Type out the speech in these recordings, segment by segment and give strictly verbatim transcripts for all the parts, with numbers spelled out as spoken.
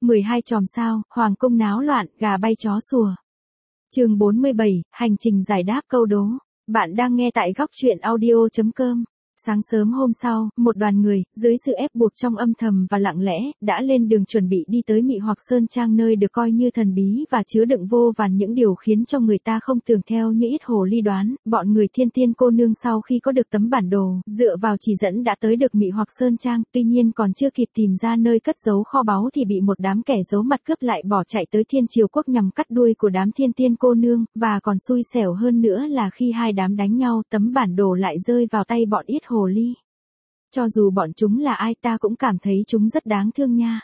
mười hai chòm sao, hoàng cung náo loạn, gà bay chó sủa. Chương bốn mươi bảy, hành trình giải đáp câu đố. Bạn đang nghe tại góc truyện audio chấm com. Sáng sớm hôm sau, một đoàn người, dưới sự ép buộc trong âm thầm và lặng lẽ, đã lên đường chuẩn bị đi tới Mị Hoặc Sơn Trang, nơi được coi như thần bí và chứa đựng vô vàn những điều khiến cho người ta không tưởng. Theo như ít hồ ly đoán, bọn người Thiên Tiên cô nương sau khi có được tấm bản đồ, dựa vào chỉ dẫn đã tới được Mị Hoặc Sơn Trang, tuy nhiên còn chưa kịp tìm ra nơi cất giấu kho báu thì bị một đám kẻ giấu mặt cướp lại bỏ chạy tới Thiên Triều Quốc nhằm cắt đuôi của đám Thiên Tiên cô nương, và còn xui xẻo hơn nữa là khi hai đám đánh nhau, tấm bản đồ lại rơi vào tay bọn ít hồ ly. Cho dù bọn chúng là ai ta cũng cảm thấy chúng rất đáng thương nha.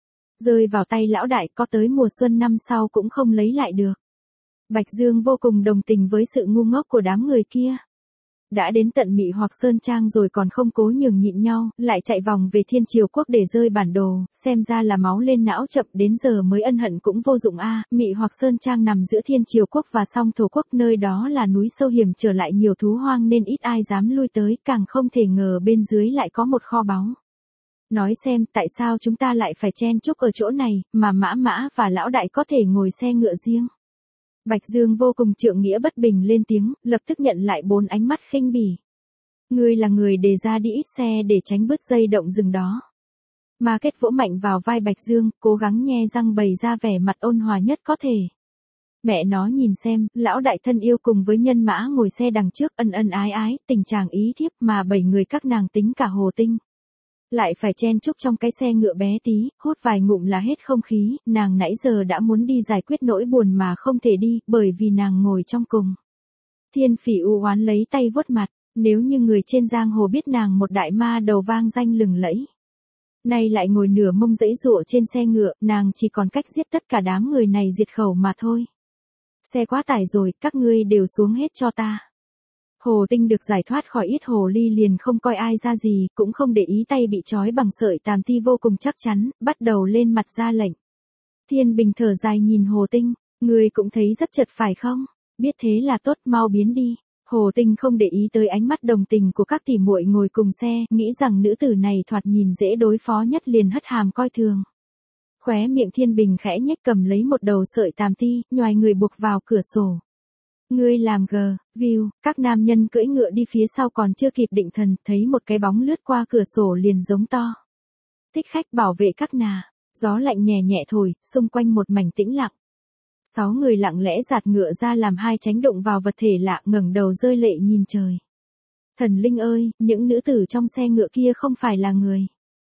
Rơi vào tay lão đại có tới mùa xuân năm sau cũng không lấy lại được. Bạch Dương vô cùng đồng tình với sự ngu ngốc của đám người kia. Đã đến tận Mị Hoặc Sơn Trang rồi còn không cố nhường nhịn nhau, lại chạy vòng về Thiên Triều Quốc để rơi bản đồ, xem ra là máu lên não chậm, đến giờ mới ân hận cũng vô dụng a. À, Mị Hoặc Sơn Trang nằm giữa Thiên Triều Quốc và Song Thổ Quốc, nơi đó là núi sâu hiểm trở lại nhiều thú hoang nên ít ai dám lui tới, càng không thể ngờ bên dưới lại có một kho báu. Nói xem tại sao chúng ta lại phải chen chúc ở chỗ này, mà Mã Mã và lão đại có thể ngồi xe ngựa riêng. Bạch Dương vô cùng trượng nghĩa bất bình lên tiếng, lập tức nhận lại bốn ánh mắt khinh bỉ. Ngươi là người đề ra đi ít xe để tránh bứt dây động rừng đó. Ma Kết vỗ mạnh vào vai Bạch Dương, cố gắng nhe răng bày ra vẻ mặt ôn hòa nhất có thể. Mẹ nó nhìn xem, lão đại thân yêu cùng với nhân mã ngồi xe đằng trước ân ân ái ái, tình chàng ý thiếp mà bảy người các nàng tính cả Hồ Tinh. Lại phải chen chúc trong cái xe ngựa bé tí, hút vài ngụm là hết không khí, nàng nãy giờ đã muốn đi giải quyết nỗi buồn mà không thể đi, bởi vì nàng ngồi trong cùng. Thiên Phỉ u oán lấy tay vuốt mặt, nếu như người trên giang hồ biết nàng một đại ma đầu vang danh lừng lẫy. Nay lại ngồi nửa mông dẫy dụa trên xe ngựa, nàng chỉ còn cách giết tất cả đám người này diệt khẩu mà thôi. Xe quá tải rồi, các ngươi đều xuống hết cho ta. Hồ Tinh được giải thoát khỏi ít hồ ly liền không coi ai ra gì, cũng không để ý tay bị trói bằng sợi tàm thi vô cùng chắc chắn, bắt đầu lên mặt ra lệnh. Thiên Bình thở dài nhìn Hồ Tinh, ngươi cũng thấy rất chật phải không? Biết thế là tốt, mau biến đi. Hồ Tinh không để ý tới ánh mắt đồng tình của các tỷ muội ngồi cùng xe, nghĩ rằng nữ tử này thoạt nhìn dễ đối phó nhất liền hất hàm coi thường. Khóe miệng Thiên Bình khẽ nhếch, cầm lấy một đầu sợi tàm thi, nhoài người buộc vào cửa sổ. Ngươi làm gờ, view, các nam nhân cưỡi ngựa đi phía sau còn chưa kịp định thần, thấy một cái bóng lướt qua cửa sổ liền giống to. Thích khách bảo vệ các nà, gió lạnh nhẹ nhẹ thổi, xung quanh một mảnh tĩnh lặng. Sáu người lặng lẽ giạt ngựa ra làm hai tránh đụng vào vật thể lạ, ngẩng đầu rơi lệ nhìn trời. Thần linh ơi, những nữ tử trong xe ngựa kia không phải là người.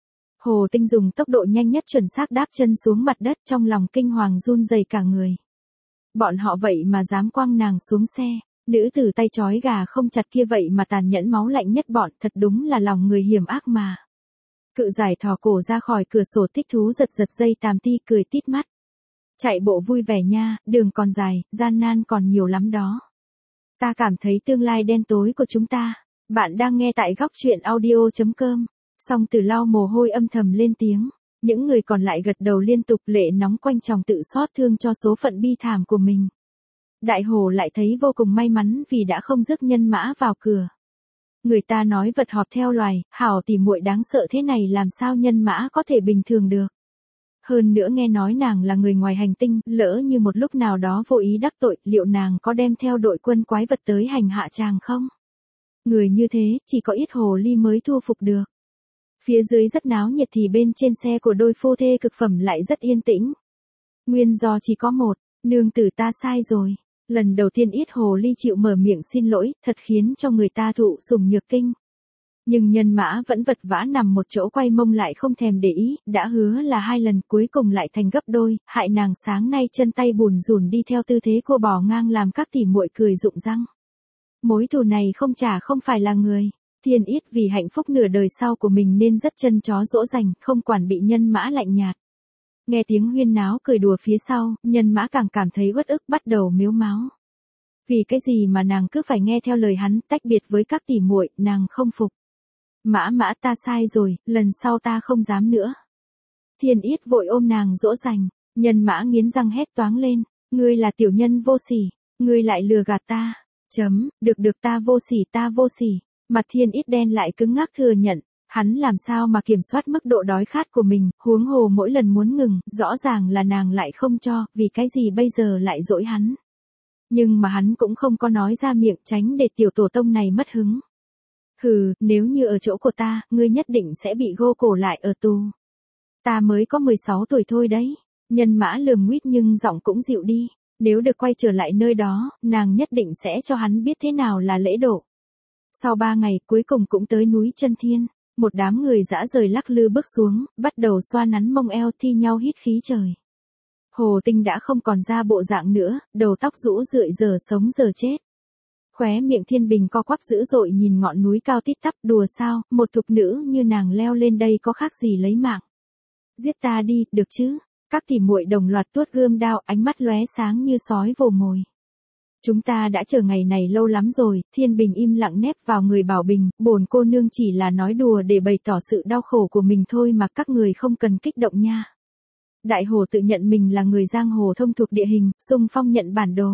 Hồ Tinh dùng tốc độ nhanh nhất chuẩn xác đáp chân xuống mặt đất, trong lòng kinh hoàng run rẩy cả người. Bọn họ vậy mà dám quăng nàng xuống xe, nữ tử tay trói gà không chặt kia vậy mà tàn nhẫn máu lạnh nhất bọn, thật đúng là lòng người hiểm ác mà. Cự giải thò cổ ra khỏi cửa sổ, thích thú giật giật dây tàm ti, cười tít mắt. Chạy bộ vui vẻ nha, đường còn dài, gian nan còn nhiều lắm đó. Ta cảm thấy tương lai đen tối của chúng ta. Bạn đang nghe tại góc truyện audio chấm com. Song Tử lau mồ hôi âm thầm lên tiếng. Những người còn lại gật đầu liên tục, lệ nóng quanh tròng, tự xót thương cho số phận bi thảm của mình. Đại Hồ lại thấy vô cùng may mắn vì đã không rước nhân mã vào cửa. Người ta nói vật họp theo loài, hảo tỉ muội đáng sợ thế này làm sao nhân mã có thể bình thường được. Hơn nữa nghe nói nàng là người ngoài hành tinh, lỡ như một lúc nào đó vô ý đắc tội, liệu nàng có đem theo đội quân quái vật tới hành hạ chàng không? Người như thế, chỉ có ít hồ ly mới thu phục được. Phía dưới rất náo nhiệt thì bên trên xe của đôi phu thê cực phẩm lại rất yên tĩnh. Nguyên do chỉ có một, nương tử ta sai rồi. Lần đầu tiên ít hồ ly chịu mở miệng xin lỗi, thật khiến cho người ta thụ sủng nhược kinh. Nhưng nhân mã vẫn vật vã nằm một chỗ, quay mông lại không thèm để ý, đã hứa là hai lần cuối cùng lại thành gấp đôi, hại nàng sáng nay chân tay bùn rùn đi theo tư thế cô bò ngang làm các tỷ muội cười rụng răng. Mối thù này không trả không phải là người. Thiên Ít vì hạnh phúc nửa đời sau của mình nên rất chân chó dỗ dành, không quản bị nhân mã lạnh nhạt. Nghe tiếng huyên náo cười đùa phía sau, nhân mã càng cảm thấy uất ức, bắt đầu mếu máo. Vì cái gì mà nàng cứ phải nghe theo lời hắn, tách biệt với các tỷ muội, nàng không phục. Mã Mã ta sai rồi, lần sau ta không dám nữa. Thiên Ít vội ôm nàng dỗ dành, nhân mã nghiến răng hét toáng lên, ngươi là tiểu nhân vô sỉ, ngươi lại lừa gạt ta. Chấm, được được ta vô sỉ ta vô sỉ. Mặt Thiên Ít đen lại cứng ngắc thừa nhận, Hắn làm sao mà kiểm soát mức độ đói khát của mình, huống hồ mỗi lần muốn ngừng, rõ ràng là nàng lại không cho, vì cái gì bây giờ lại dỗi hắn. Nhưng mà hắn cũng không có nói ra miệng, tránh để tiểu tổ tông này mất hứng. Hừ, nếu như ở chỗ của ta, ngươi nhất định sẽ bị gô cổ lại ở tù. Ta mới có mười sáu tuổi thôi đấy. Nhân mã lườm nguýt nhưng giọng cũng dịu đi. Nếu được quay trở lại nơi đó, nàng nhất định sẽ cho hắn biết thế nào là lễ độ. Sau ba ngày, cuối cùng cũng tới núi Chân Thiên. Một đám người dã rời lắc lư bước xuống, bắt đầu xoa nắn mông eo thi nhau hít khí trời. Hồ Tinh đã không còn ra bộ dạng nữa, đầu tóc rũ rượi giờ sống giờ chết. Khóe miệng Thiên Bình co quắp dữ dội nhìn ngọn núi cao tít tắp, đùa sao, một thục nữ như nàng leo lên đây có khác gì lấy mạng. Giết ta đi, được chứ? Các tỷ muội đồng loạt tuốt gươm đao, ánh mắt lóe sáng như sói vồ mồi. Chúng ta đã chờ ngày này lâu lắm rồi. Thiên Bình im lặng nép vào người Bảo Bình, bổn cô nương chỉ là nói đùa để bày tỏ sự đau khổ của mình thôi mà các người không cần kích động nha. Đại Hổ tự nhận mình là người giang hồ thông thuộc địa hình, xung phong nhận bản đồ.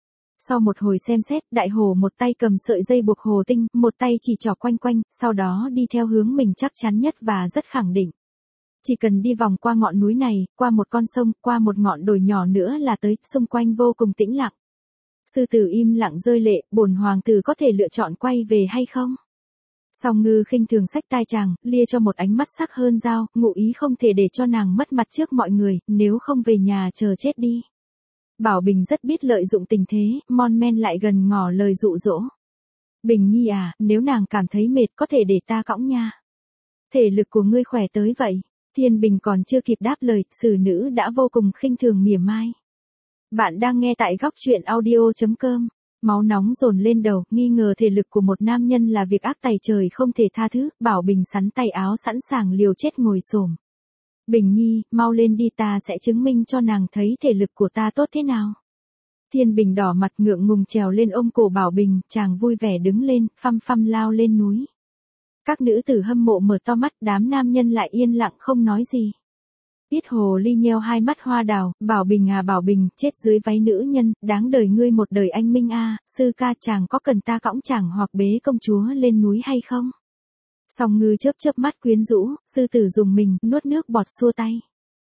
Sau một hồi xem xét, Đại Hổ một tay cầm sợi dây buộc Hồ Tinh, một tay chỉ trỏ quanh quanh, sau đó đi theo hướng mình chắc chắn nhất và rất khẳng định. Chỉ cần đi vòng qua ngọn núi này, qua một con sông, qua một ngọn đồi nhỏ nữa là tới, xung quanh vô cùng tĩnh lặng. Sư tử im lặng rơi lệ, bổn hoàng tử có thể lựa chọn quay về hay không? Song Ngư khinh thường xách tai chàng, lia cho một ánh mắt sắc hơn dao, ngụ ý không thể để cho nàng mất mặt trước mọi người, nếu không về nhà chờ chết đi. Bảo Bình rất biết lợi dụng tình thế, mon men lại gần ngỏ lời dụ dỗ. Bình Nhi à, nếu nàng cảm thấy mệt có thể để ta cõng nha. Thể lực của ngươi khỏe tới vậy. Thiên Bình còn chưa kịp đáp lời, xử nữ đã vô cùng khinh thường mỉa mai. Bạn đang nghe tại góc truyện audio chấm com. Máu nóng dồn lên đầu, nghi ngờ thể lực của một nam nhân là việc ác tày trời không thể tha thứ, Bảo Bình sắn tay áo sẵn sàng liều chết ngồi xổm. Bình Nhi, mau lên đi, ta sẽ chứng minh cho nàng thấy thể lực của ta tốt thế nào. Thiên Bình đỏ mặt ngượng ngùng trèo lên ôm cổ Bảo Bình, chàng vui vẻ đứng lên, phăm phăm lao lên núi. Các nữ tử hâm mộ mở to mắt, đám nam nhân lại yên lặng không nói gì. Tiết Hồ Ly nheo hai mắt hoa đào, Bảo Bình à Bảo Bình, chết dưới váy nữ nhân, đáng đời ngươi một đời anh minh a, sư ca chàng có cần ta cõng chàng hoặc bế công chúa lên núi hay không? Song Ngư chớp chớp mắt quyến rũ, sư tử dùng mình, nuốt nước bọt xua tay.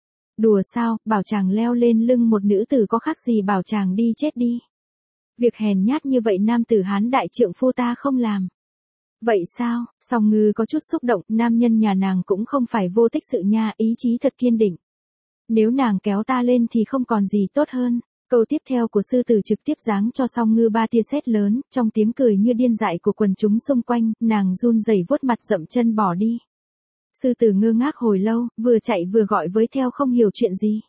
Đùa sao, bảo chàng leo lên lưng một nữ tử có khác gì bảo chàng đi chết đi. Việc hèn nhát như vậy nam tử Hán đại trượng phu ta không làm. Vậy sao? Song Ngư có chút xúc động, nam nhân nhà nàng cũng không phải vô tích sự nha, ý chí thật kiên định. Nếu nàng kéo ta lên thì không còn gì tốt hơn. Câu tiếp theo của sư tử trực tiếp giáng cho Song Ngư ba tia sét lớn, trong tiếng cười như điên dại của quần chúng xung quanh, nàng run rẩy vuốt mặt dậm chân bỏ đi. Sư tử ngơ ngác hồi lâu, vừa chạy vừa gọi với theo không hiểu chuyện gì.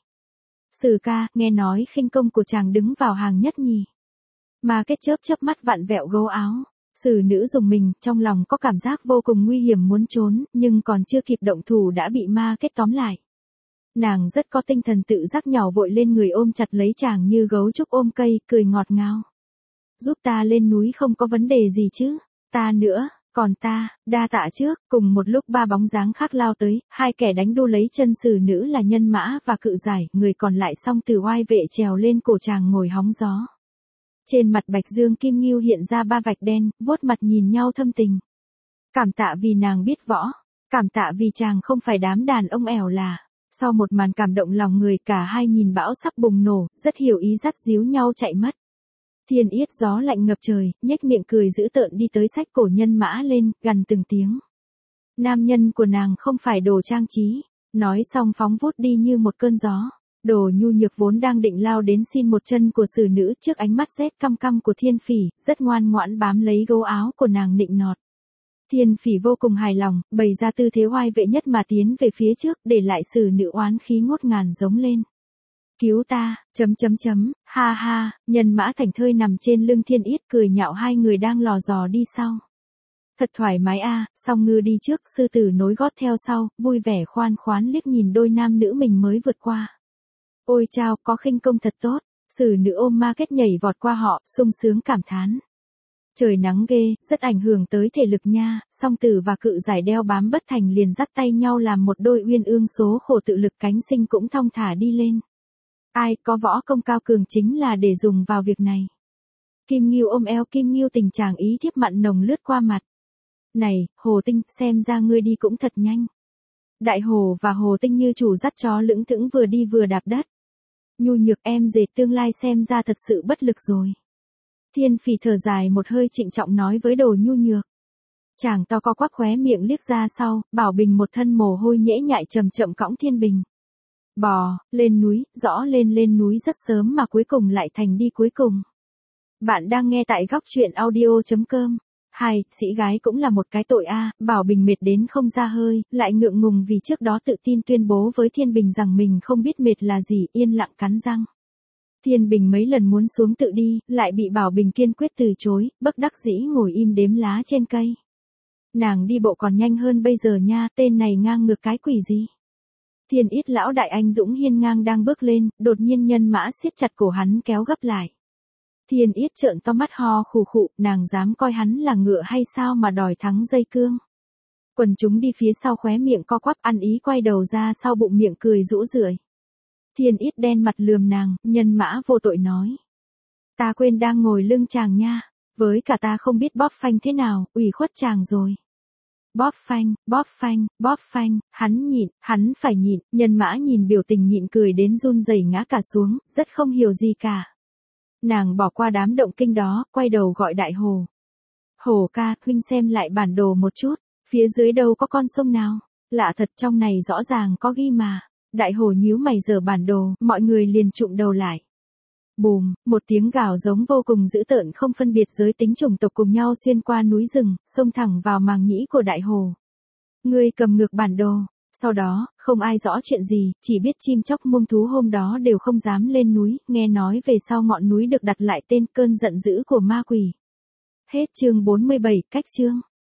Sử ca, nghe nói khinh công của chàng đứng vào hàng nhất nhì. Mà kết chớp chớp mắt vặn vẹo gấu áo. Sử nữ dùng mình, trong lòng có cảm giác vô cùng nguy hiểm muốn trốn, nhưng còn chưa kịp động thủ đã bị ma kết tóm lại. Nàng rất có tinh thần tự giác nhào vội lên người ôm chặt lấy chàng như gấu trúc ôm cây, cười ngọt ngào. Giúp ta lên núi không có vấn đề gì chứ, ta nữa, còn ta, đa tạ trước, cùng một lúc ba bóng dáng khác lao tới, hai kẻ đánh đu lấy chân sử nữ là Nhân Mã và Cự Giải, người còn lại song từ oai vệ trèo lên cổ chàng ngồi hóng gió. Trên mặt Bạch Dương Kim Ngưu hiện ra ba vạch đen, vuốt mặt nhìn nhau thâm tình. Cảm tạ vì nàng biết võ, cảm tạ vì chàng không phải đám đàn ông ẻo là. Sau một màn cảm động lòng người cả hai nhìn bão sắp bùng nổ, rất hiểu ý dắt díu nhau chạy mất. Thiên Yết gió lạnh ngập trời, nhếch miệng cười dữ tợn đi tới xách cổ Nhân Mã lên, gằn từng tiếng. Nam nhân của nàng không phải đồ trang trí, nói xong phóng vút đi như một cơn gió. Đồ nhu nhược vốn đang định lao đến xin một chân của sử nữ trước ánh mắt rét căm căm của Thiên Phỉ, rất ngoan ngoãn bám lấy gấu áo của nàng nịnh nọt. Thiên Phỉ vô cùng hài lòng, bày ra tư thế oai vệ nhất mà tiến về phía trước, để lại sử nữ oán khí ngút ngàn giống lên. Cứu ta, chấm chấm chấm, ha ha, Nhân Mã thảnh thơi nằm trên lưng Thiên Yết cười nhạo hai người đang lò dò đi sau. Thật thoải mái a, Song Ngư đi trước, sư tử nối gót theo sau, vui vẻ khoan khoán liếc nhìn đôi nam nữ mình mới vượt qua. Ôi chao, có khinh công thật tốt, sử nữ ôm ma kết nhảy vọt qua họ, sung sướng cảm thán. Trời nắng ghê, rất ảnh hưởng tới thể lực nha, Song Tử và Cự Giải đeo bám bất thành liền dắt tay nhau làm một đôi uyên ương số khổ tự lực cánh sinh cũng thong thả đi lên. Ai có võ công cao cường chính là để dùng vào việc này. Kim Ngưu ôm eo Kim Ngưu tình chàng ý thiếp mặn nồng lướt qua mặt. Này, Hồ Tinh, xem ra ngươi đi cũng thật nhanh. Đại Hồ và Hồ Tinh như chủ dắt chó lững thững vừa đi vừa đạp đất. Nhu nhược em dệt tương lai xem ra thật sự bất lực rồi. Thiên Phỉ thở dài một hơi trịnh trọng nói với Đồ Nhu nhược. Chàng to co quắp khóe miệng liếc ra sau, Bảo Bình một thân mồ hôi nhễ nhại chậm chậm cõng Thiên Bình. Bò, lên núi, rõ lên lên núi rất sớm mà cuối cùng lại thành đi cuối cùng. Bạn đang nghe tại góc truyện audio chấm com. Hai, sĩ gái cũng là một cái tội a. À, Bảo Bình mệt đến không ra hơi, lại ngượng ngùng vì trước đó tự tin tuyên bố với Thiên Bình rằng mình không biết mệt là gì, yên lặng cắn răng. Thiên Bình mấy lần muốn xuống tự đi, lại bị Bảo Bình kiên quyết từ chối, bất đắc dĩ ngồi im đếm lá trên cây. Nàng đi bộ còn nhanh hơn bây giờ nha, tên này ngang ngược cái quỷ gì. Thiên Ít lão đại anh dũng hiên ngang đang bước lên, đột nhiên nhân mã siết chặt cổ hắn kéo gấp lại. Thiên Ít trợn to mắt ho khù khụ, nàng dám coi hắn là ngựa hay sao mà đòi thắng dây cương. Quần chúng đi phía sau khóe miệng co quắp ăn ý quay đầu ra sau bụng miệng cười rũ rượi. Thiên Ít đen mặt lườm nàng, nhân mã vô tội nói. Ta quên đang ngồi lưng chàng nha, với cả ta không biết bóp phanh thế nào, ủy khuất chàng rồi. Bóp phanh, bóp phanh, bóp phanh, hắn nhịn, hắn phải nhịn, nhân mã nhìn biểu tình nhịn cười đến run rẩy ngã cả xuống, rất không hiểu gì cả. Nàng bỏ qua đám động kinh đó, quay đầu gọi Đại Hồ. Hồ ca, huynh xem lại bản đồ một chút, phía dưới đâu có con sông nào, lạ thật trong này rõ ràng có ghi mà. Đại Hồ nhíu mày giở bản đồ, mọi người liền trụm đầu lại. Bùm, một tiếng gào giống vô cùng dữ tợn không phân biệt giới tính chủng tộc cùng nhau xuyên qua núi rừng, xông thẳng vào màng nhĩ của Đại Hồ. Ngươi cầm ngược bản đồ. Sau đó, không ai rõ chuyện gì, chỉ biết chim chóc muông thú hôm đó đều không dám lên núi, nghe nói về sau ngọn núi được đặt lại tên cơn giận dữ của ma quỷ. Hết chương bốn mươi bảy, cách chương.